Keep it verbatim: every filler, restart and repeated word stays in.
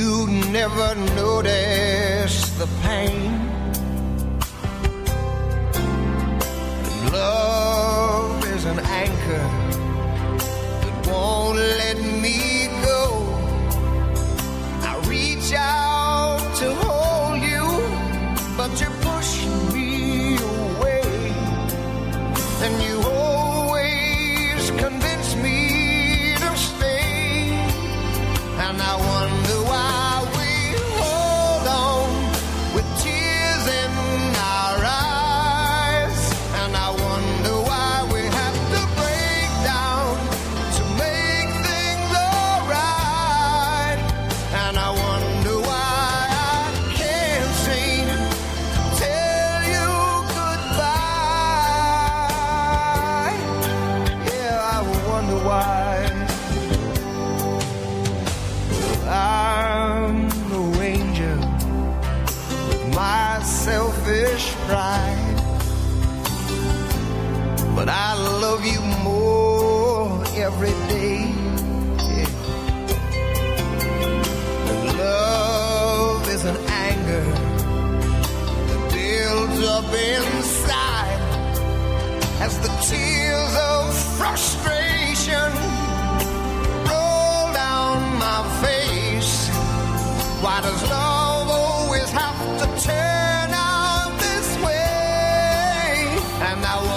you never notice the pain. And love is an anchor that won't let me go. I reach out to hold you, but you push me away. And you always convince me to stay. And I wonder why we hold on with tears in our eyes. And I wonder why we have to break down to make things alright. And I wonder why I can't seem to tell you goodbye. Yeah, I wonder why. I'm the ranger with my selfish pride, but I love you more every day. Yeah. And love is an anger that builds up inside as the tears of frustration roll down my face. Why does love always have to turn out this way? And I